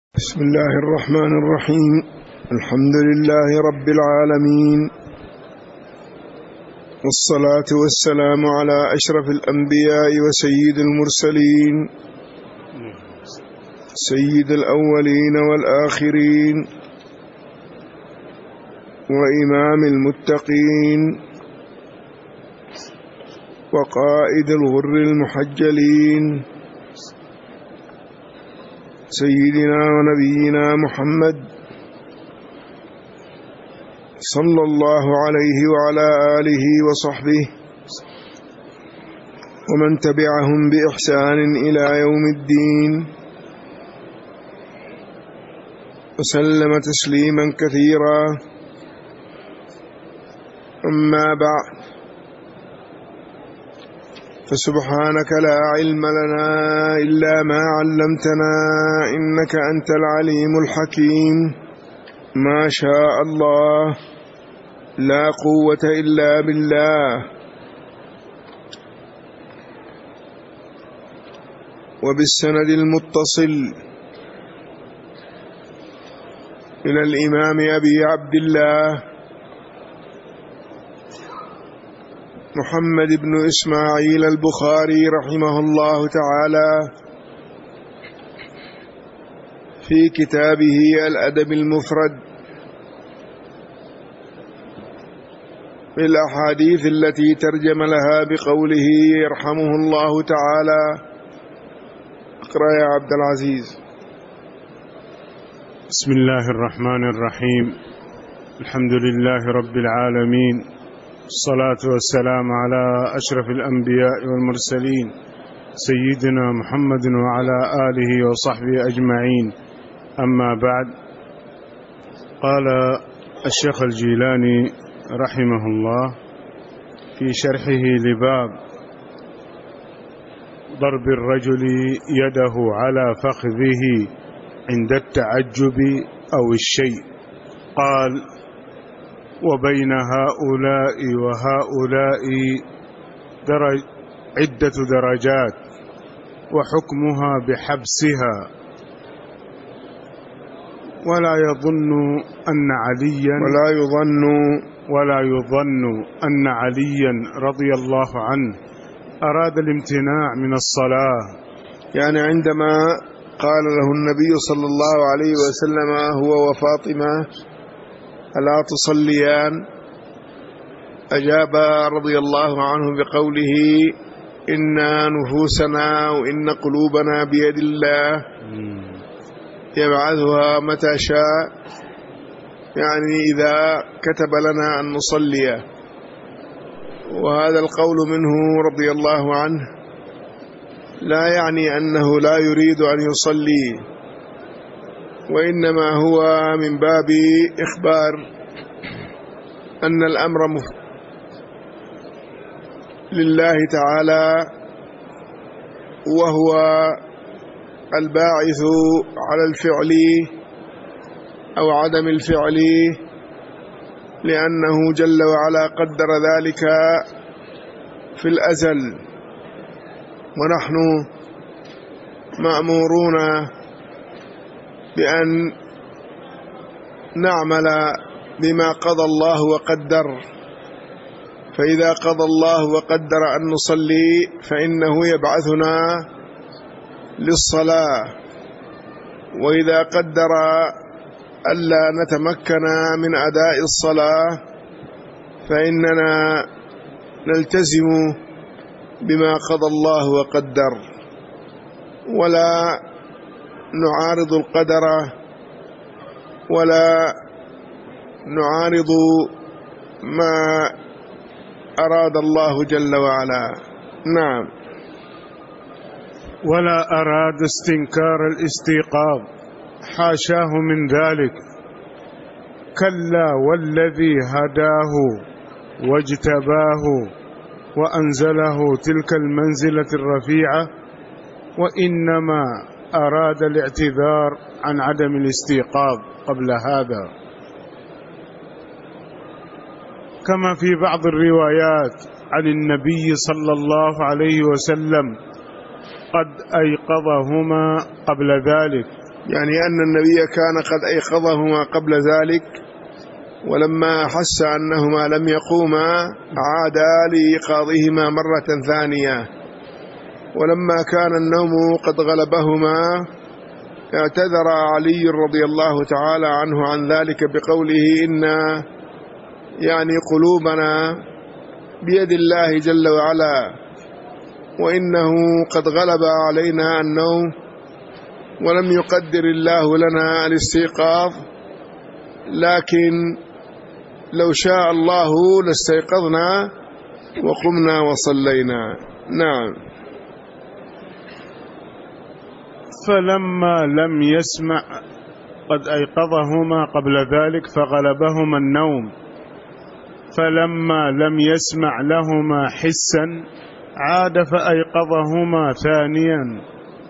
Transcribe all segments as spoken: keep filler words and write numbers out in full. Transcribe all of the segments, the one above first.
بسم الله الرحمن الرحيم. الحمد لله رب العالمين، والصلاة والسلام على أشرف الأنبياء وسيد المرسلين، سيد الأولين والآخرين، وإمام المتقين، وقائد الغر المحجلين، سيدنا ونبينا محمد صلى الله عليه وعلى آله وصحبه ومن تبعهم بإحسان إلى يوم الدين، وسلم تسليما كثيرا. أما بعد، فسبحانك لا علم لنا إلا ما علمتنا إنك أنت العليم الحكيم. ما شاء الله، لا قوة إلا بالله. وبالسند المتصل إلى الإمام أبي عبد الله محمد بن إسماعيل البخاري رحمه الله تعالى في كتابه الأدب المفرد في الأحاديث التي ترجم لها بقوله يرحمه الله تعالى. اقرأ يا عبد العزيز. بسم الله الرحمن الرحيم. الحمد لله رب العالمين، الصلاة والسلام على أشرف الأنبياء والمرسلين سيدنا محمد وعلى آله وصحبه أجمعين. أما بعد، قال الشيخ الجيلاني رحمه الله في شرحه لباب ضرب الرجل يده على فخذه عند التعجب أو الشيء، قال: وبين هؤلاء وهؤلاء درج عدة درجات، وحكمها بحبسها. ولا يظن أن عليا ولا يظن ولا يظن أن عليا رضي الله عنه أراد الامتناع من الصلاة. يعني عندما قال له النبي صلى الله عليه وسلم هو وفاطمة: ألا تصليان؟ أجاب رضي الله عنه بقوله: إن نفوسنا وإن قلوبنا بيد الله يبعثها متى شاء، يعني إذا كتب لنا أن نصلي. وهذا القول منه رضي الله عنه لا يعني أنه لا يريد أن يصلي، وإنما هو من باب إخبار أن الأمر لله تعالى، وهو الباعث على الفعل أو عدم الفعل، لأنه جل وعلا قدر ذلك في الأزل، ونحن مأمورون بأن نعمل بما قضى الله وقدر. فإذا قضى الله وقدر أن نصلي فإنه يبعثنا للصلاة، وإذا قدر ألا نتمكن من أداء الصلاة فإننا نلتزم بما قضى الله وقدر، ولا نعارض القدر ولا نعارض ما أراد الله جل وعلا. نعم. ولا أراد استنكار الاستيقاظ، حاشاه من ذلك. كلا، والذي هداه واجتباه وأنزله تلك المنزلة الرفيعة، وإنما أراد الاعتذار عن عدم الاستيقاظ قبل هذا، كما في بعض الروايات عن النبي صلى الله عليه وسلم قد أيقظهما قبل ذلك، يعني أن النبي كان قد أيقظهما قبل ذلك، ولما أحس أنهما لم يقوما عادا لإيقاظهما مرة ثانية، ولما كان النوم قد غلبهما اعتذر علي رضي الله تعالى عنه عن ذلك بقوله إن يعني قلوبنا بيد الله جل وعلا، وإنه قد غلب علينا النوم ولم يقدر الله لنا الاستيقاظ، لكن لو شاء الله لاستيقظنا وقمنا وصلينا. نعم. فلما لم يسمع قد أيقظهما قبل ذلك فغلبهما النوم، فلما لم يسمع لهما حسا عاد فأيقظهما ثانيا،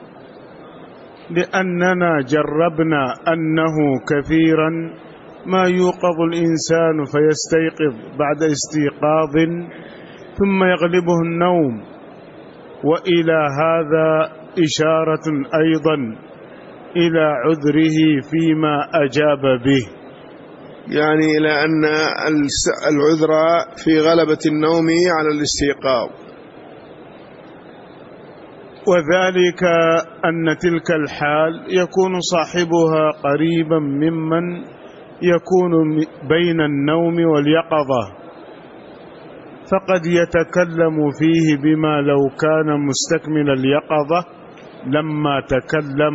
لأننا جربنا أنه كثيرا ما يوقظ الإنسان فيستيقظ بعد استيقاظ ثم يغلبه النوم، وإلى هذا إشارة أيضا إلى عذره فيما أجاب به، يعني إلى أن العذر في غلبة النوم على الاستيقاظ، وذلك أن تلك الحال يكون صاحبها قريبا ممن يكون بين النوم واليقظة، فقد يتكلم فيه بما لو كان مستكمل اليقظة لما تكلم.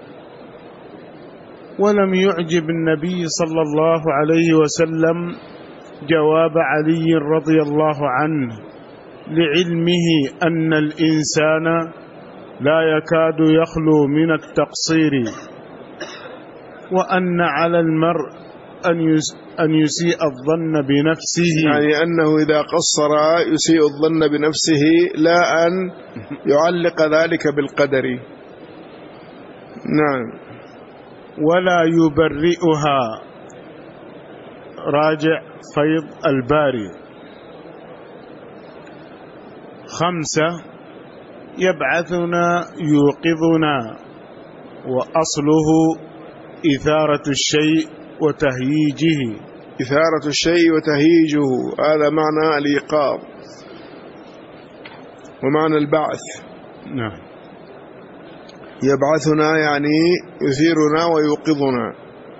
ولم يعجب النبي صلى الله عليه وسلم جواب علي رضي الله عنه، لعلمه أن الإنسان لا يكاد يخلو من التقصير، وأن على المرء أن يسيء الظن بنفسه، يعني أنه إذا قصر يسيء الظن بنفسه لا أن يعلق ذلك بالقدر. نعم. ولا يبرئها، راجع فيض الباري. خمسة، يبعثنا يوقظنا، وأصله إثارة الشيء وتهييجه. إثارة الشيء وتهييجه، هذا معنى الإيقاظ ومعنى البعث. نعم. يبعثنا يعني يثيرنا ويوقظنا.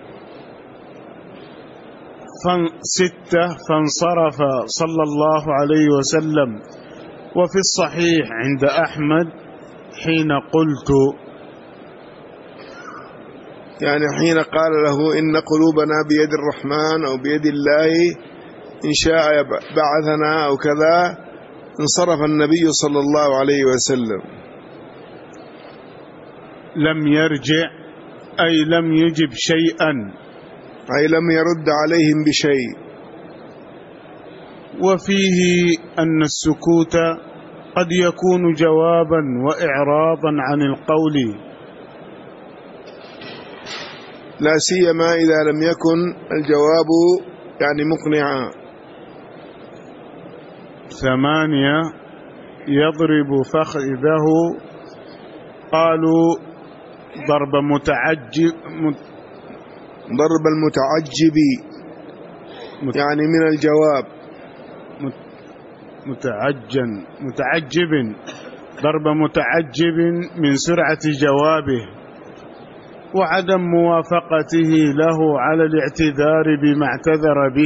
ستة، فانصرف صلى الله عليه وسلم. وفي الصحيح عند أحمد حين قلت، يعني حين قال له إن قلوبنا بيد الرحمن أو بيد الله إن شاء بعثنا أو كذا، انصرف النبي صلى الله عليه وسلم. لم يرجع أي لم يجب شيئا، أي لم يرد عليهم بشيء. وفيه أن السكوت قد يكون جوابا وإعراضا عن القول، لا سيما إذا لم يكن الجواب يعني مقنعا. ثمانية، يضرب فخذه، قالوا ضرب متعجب، ضرب المتعجب يعني من الجواب، متعجن متعجب، ضرب متعجب من سرعة جوابه وعدم موافقته له على الاعتذار بما اعتذر به.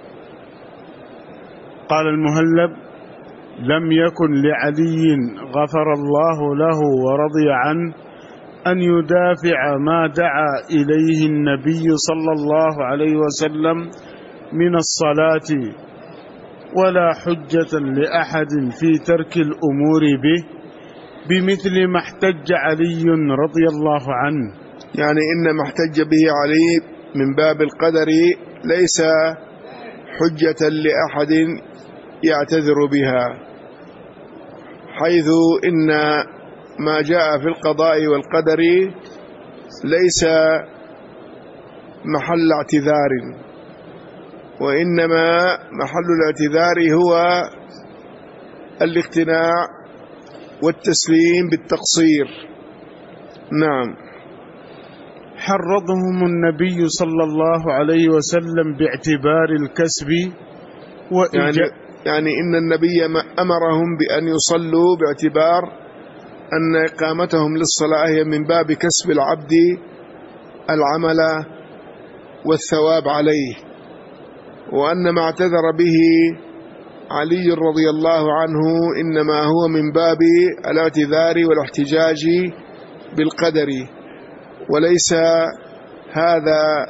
قال المهلب: لم يكن لعلي غفر الله له ورضي عنه أن يدافع ما دعا إليه النبي صلى الله عليه وسلم من الصلاة، ولا حجة لأحد في ترك الأمور به بمثل ما احتج علي رضي الله عنه. يعني إن ما احتج به علي من باب القدر ليس حجة لأحد يعتذر بها، حيث إن ما جاء في القضاء والقدر ليس محل اعتذار، وإنما محل الاعتذار هو الاقتناع والتسليم بالتقصير. نعم. حرضهم النبي صلى الله عليه وسلم باعتبار الكسب يعني, يعني إن النبي أمرهم بأن يصلوا باعتبار أن إقامتهم للصلاة هي من باب كسب العبد العمل والثواب عليه، وأن ما اعتذر به علي رضي الله عنه إنما هو من باب الاعتذار والاحتجاج بالقدر، وليس هذا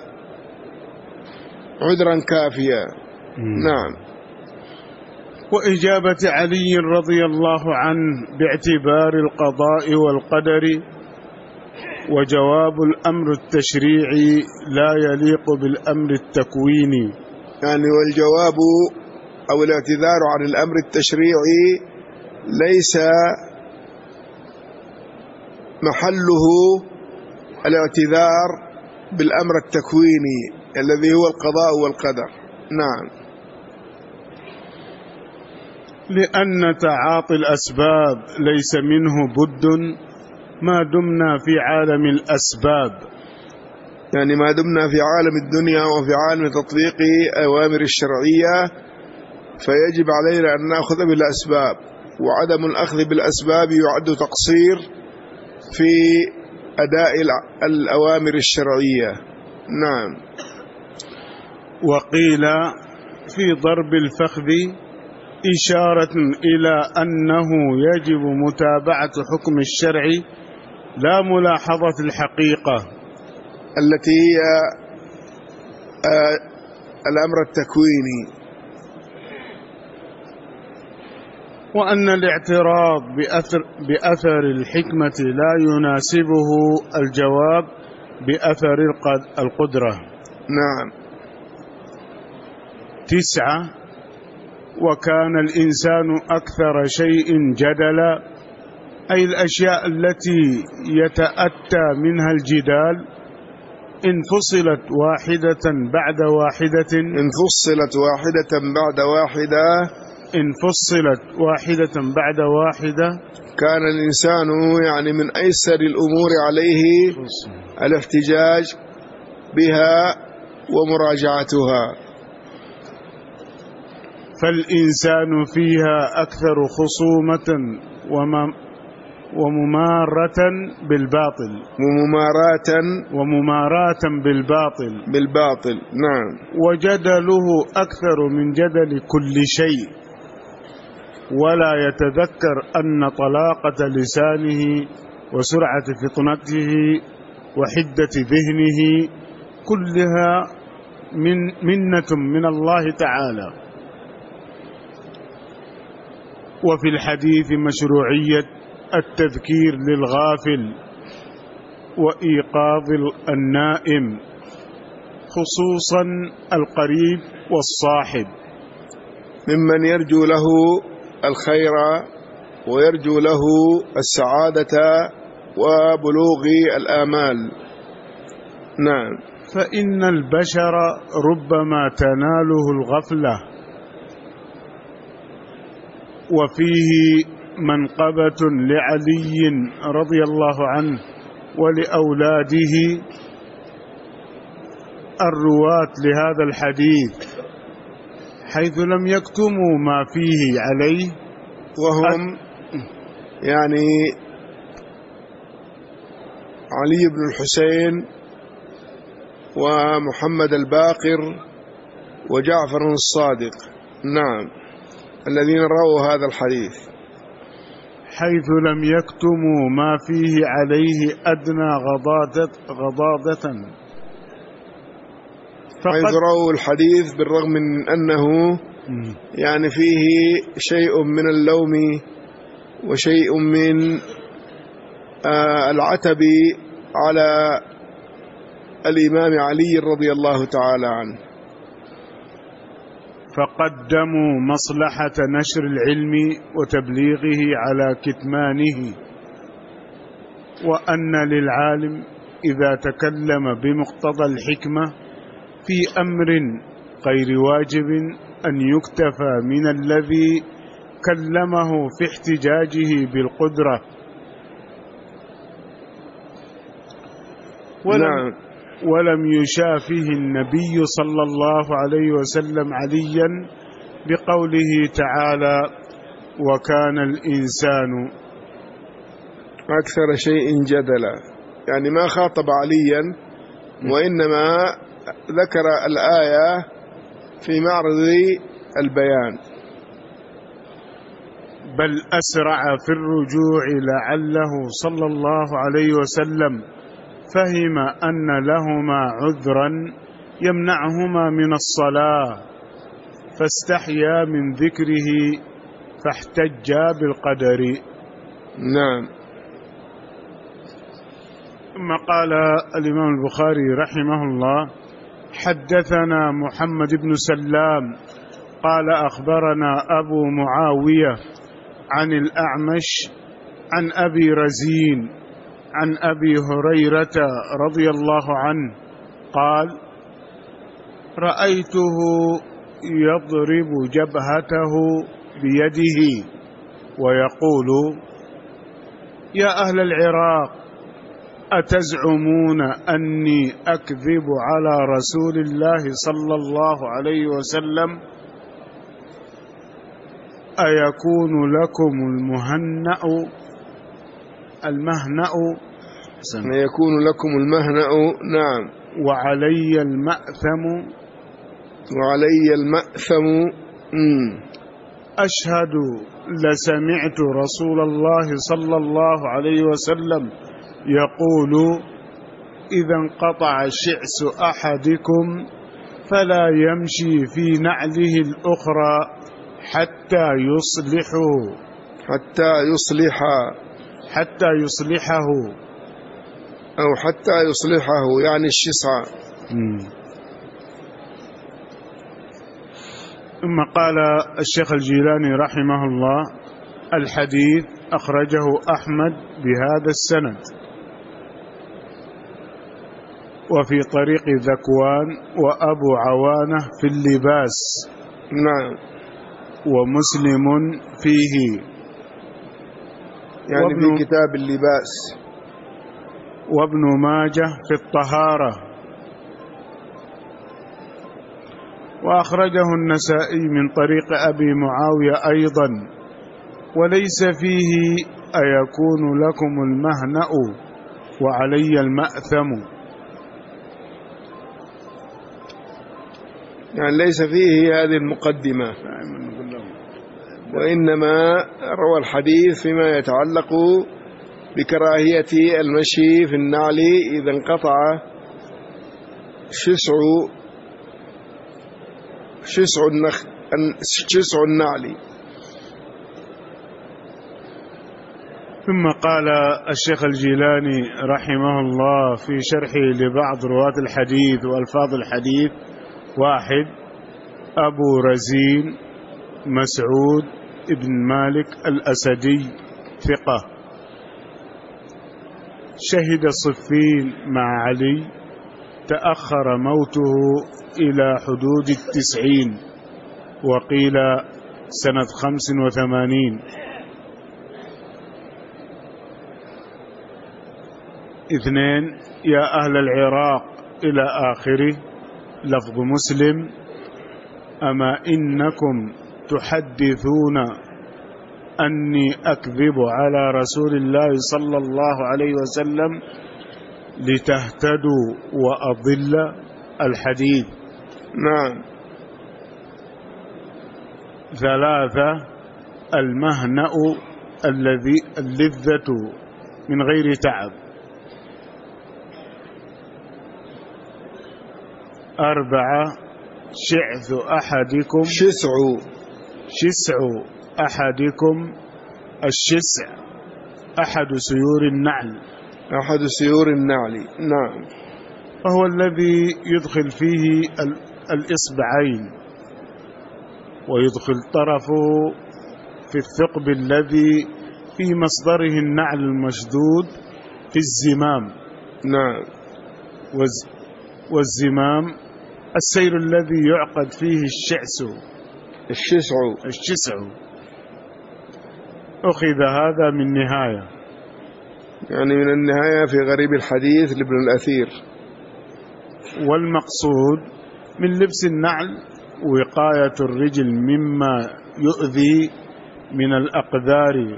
عذرا كافيا. نعم. وإجابة علي رضي الله عنه باعتبار القضاء والقدر وجواب الأمر التشريعي لا يليق بالأمر التكويني. يعني والجواب أو الاعتذار عن الأمر التشريعي ليس محله الاعتذار بالأمر التكويني الذي هو القضاء والقدر. نعم. لأن تعاطي الأسباب ليس منه بد ما دمنا في عالم الأسباب، يعني ما دمنا في عالم الدنيا وفي عالم تطبيق أوامر الشرعية فيجب علينا أن نأخذ بالأسباب، وعدم الأخذ بالأسباب يعد تقصير في أداء الأوامر الشرعية. نعم. وقيل في ضرب الفخذ إشارة إلى أنه يجب متابعة حكم الشرع لا ملاحظة الحقيقة التي هي الأمر التكويني، وأن الاعتراض بأثر, بأثر الحكمة لا يناسبه الجواب بأثر القدرة. نعم. تسعة. وكان الإنسان أكثر شيء جدلا، أي الأشياء التي يتأتى منها الجدال إن فصلت واحدة بعد واحدة إن فصلت واحدة بعد واحدة إن فصلت واحدة بعد واحدة كان الإنسان يعني من أيسر الأمور عليه الاحتجاج بها ومراجعتها، فالإنسان فيها أكثر خصومة وممارة بالباطل ومماراة ومماراة بالباطل بالباطل. نعم. وجدله أكثر من جدل كل شيء، ولا يتذكر أن طلاقة لسانه وسرعة فطنته وحدة ذهنه كلها من منة من الله تعالى. وفي الحديث مشروعية التذكير للغافل وإيقاظ النائم، خصوصا القريب والصاحب، ممن يرجو له الخير ويرجو له السعادة وبلوغ الآمال. نعم. فإن البشر ربما تناله الغفلة، وفيه منقبة لعلي رضي الله عنه ولأولاده الرواة لهذا الحديث، حيث لم يكتموا ما فيه عليه، وهم يعني علي بن الحسين ومحمد الباقر وجعفر الصادق. نعم. الذين رووا هذا الحديث، حيث لم يكتموا ما فيه عليه أدنى غضاضة, غضاضة حيث رووا الحديث بالرغم من أنه يعني فيه شيء من اللوم وشيء من آه العتب على الإمام علي رضي الله تعالى عنه، فقدموا مصلحة نشر العلم وتبليغه على كتمانه، وأن للعالم إذا تكلم بمقتضى الحكمة في أمر غير واجب أن يكتفى من الذي كلمه في احتجاجه بالقدرة، ولم, نعم. ولم يشافه النبي صلى الله عليه وسلم عليا بقوله تعالى وكان الإنسان أكثر شيء جدلا، يعني ما خاطب عليا وإنما ذكر الآية في معرض البيان، بل أسرع في الرجوع لعله صلى الله عليه وسلم فهم أن لهما عذرا يمنعهما من الصلاة فاستحيا من ذكره فاحتجا بالقدر. نعم. ثم قال الإمام البخاري رحمه الله حدثنا محمد بن سلام قال أخبرنا أبو معاوية عن الأعمش عن أبي رزين عن أبي هريرة رضي الله عنه قال رأيته يضرب جبهته بيده ويقول يا أهل العراق أتزعمون أني أكذب على رسول الله صلى الله عليه وسلم أيكون لكم المهنأ المهنأ يكون لكم المهنأ نعم وعلي المأثم وعلي المأثم مم. أشهد لسمعت رسول الله صلى الله عليه وسلم يقول إذا انقطع شعث أحدكم فلا يمشي في نعله الأخرى حتى يصلحه حتى يصلح حتى يصلحه أو حتى يصلحه يعني الشسع. ثم قال الشيخ الجيلاني رحمه الله الحديث أخرجه أحمد بهذا السند وفي طريق ذكوان وأبو عوانة في اللباس نعم ومسلم فيه يعني في كتاب اللباس وابن ماجه في الطهارة وأخرجه النسائي من طريق أبي معاوية أيضا وليس فيه أيكون لكم المهنأ وعلي المأثم يعني ليس فيه هذه المقدمة وإنما روى الحديث فيما يتعلق بكراهية المشي في النعل إذا انقطع شسع شسع النخ شسع النعل. ثم قال الشيخ الجيلاني رحمه الله في شرحه لبعض رواة الحديث وألفاظ الحديث واحد أبو رزين مسعود ابن مالك الأسدي ثقة شهد صفين مع علي تأخر موته إلى حدود التسعين وقيل سنة خمس وثمانين. اثنين يا أهل العراق إلى آخره. لفظ مسلم أما إنكم تحدثون أني أكذب على رسول الله صلى الله عليه وسلم لتهتدوا وأضل الحديث. نعم. ثلاثة المهنأ الذي اللذة من غير تعب. أربعة شعث أحدكم شسع شسع أحدكم الشسع أحد سيور النعل أحد سيور النعل. نعم. وهو الذي يدخل فيه الإصبعين ويدخل طرفه في الثقب الذي في مصدره النعل المشدود في الزمام. نعم. والزمام السير الذي يعقد فيه الشعث الشسع الشسع. أخذ هذا من نهاية. يعني من النهاية في غريب الحديث لابن الأثير. والمقصود من لبس النعل وقاية الرجل مما يؤذي من الأقدار.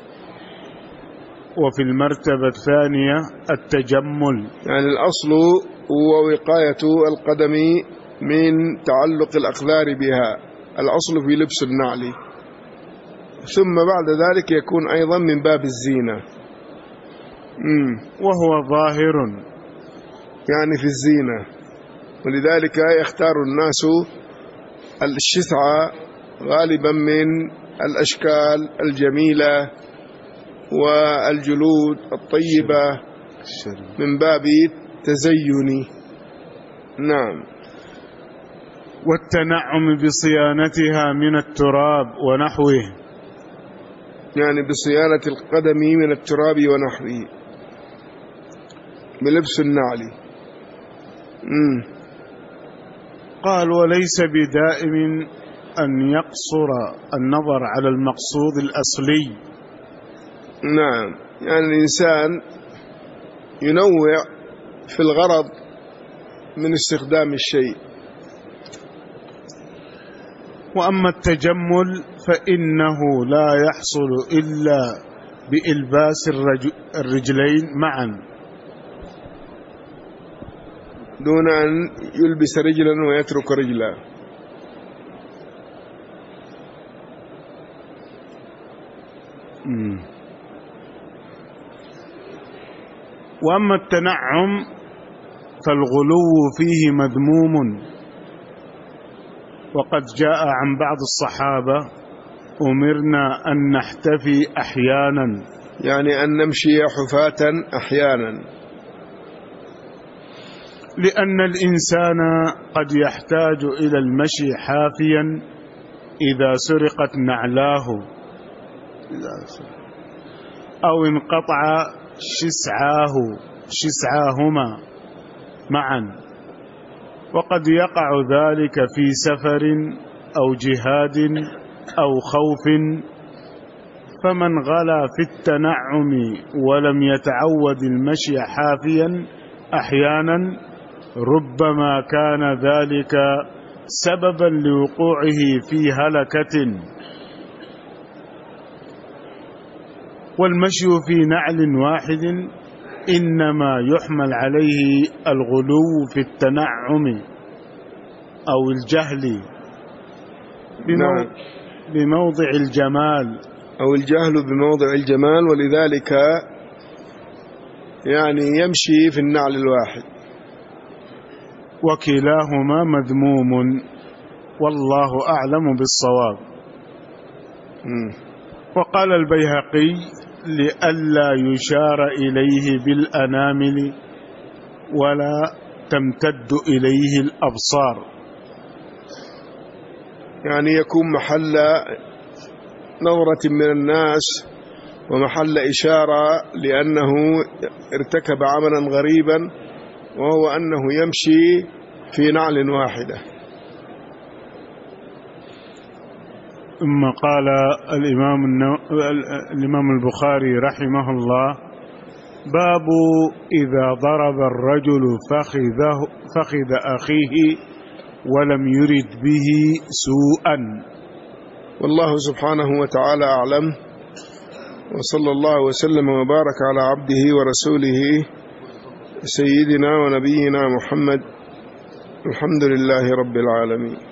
وفي المرتبة الثانية التجمل، يعني الأصل هو وقاية القدم من تعلق الأقدار بها، الأصل في لبس النعل، ثم بعد ذلك يكون أيضا من باب الزينة. مم. وهو ظاهر يعني في الزينة، ولذلك يختار الناس الشثع غالبا من الأشكال الجميلة والجلود الطيبة من باب تزيني. نعم. والتنعم بصيانتها من التراب ونحوه، يعني بصيانة القدم من التراب ونحوه بلبس النعل. مم. قال وليس بدائم أن يقصر النظر على المقصود الأصلي. نعم، يعني الإنسان ينوع في الغرض من استخدام الشيء. وأما التجمل فإنه لا يحصل إلا بإلباس الرجلين معا، دون أن يلبس رجلا ويترك رجلا. مم. وأما التنعم فالغلو فيه مذموم، وقد جاء عن بعض الصحابة أمرنا أن نحتفي أحيانا، يعني أن نمشي حفاة أحيانا، لأن الإنسان قد يحتاج إلى المشي حافيا إذا سرقت نعلاه أو انقطع شسعاه شسعاهما معا، وقد يقع ذلك في سفر أو جهاد أو خوف، فمن غلا في التنعم ولم يتعود المشي حافيا أحيانا ربما كان ذلك سببا لوقوعه في هلكة. والمشي في نعل واحد إنما يحمل عليه الغلو في التنعم أو الجهل بمو... بموضع الجمال أو الجهل بموضع الجمال، ولذلك يعني يمشي في النعل الواحد. وكلاهما مذموم والله أعلم بالصواب. م. وقال البيهقي لئلا يشار إليه بالأنامل ولا تمتد إليه الأبصار، يعني يكون محل نظرة من الناس ومحل إشارة، لأنه ارتكب عملا غريبا وهو أنه يمشي في نعل واحدة. ثم قال الإمام, النو... الإمام البخاري رحمه الله: باب إذا ضرب الرجل فخذه فخذ أخيه ولم يرد به سوءا. والله سبحانه وتعالى أعلم، وصلى الله وسلم وبارك على عبده ورسوله سيدنا ونبينا محمد. الحمد لله رب العالمين.